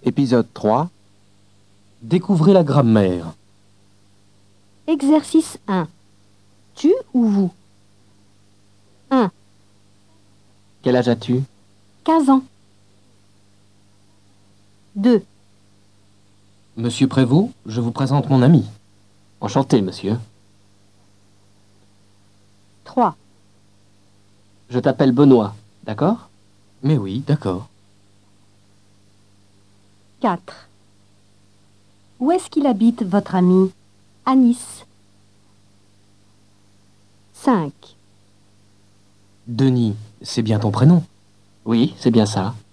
Épisode 3. Découvrez la grammaire. Exercice 1. Tu ou vous? 1. Quel âge as-tu? 15 ans. 2. Monsieur Prévost, je vous présente mon ami. Enchanté, monsieur. 3. Je t'appelle Benoît, d'accord? Mais oui, d'accord. 4. Où est-ce qu'il habite, votre ami? À Nice. 5. Denis, c'est bien ton prénom? Oui, c'est bien ça.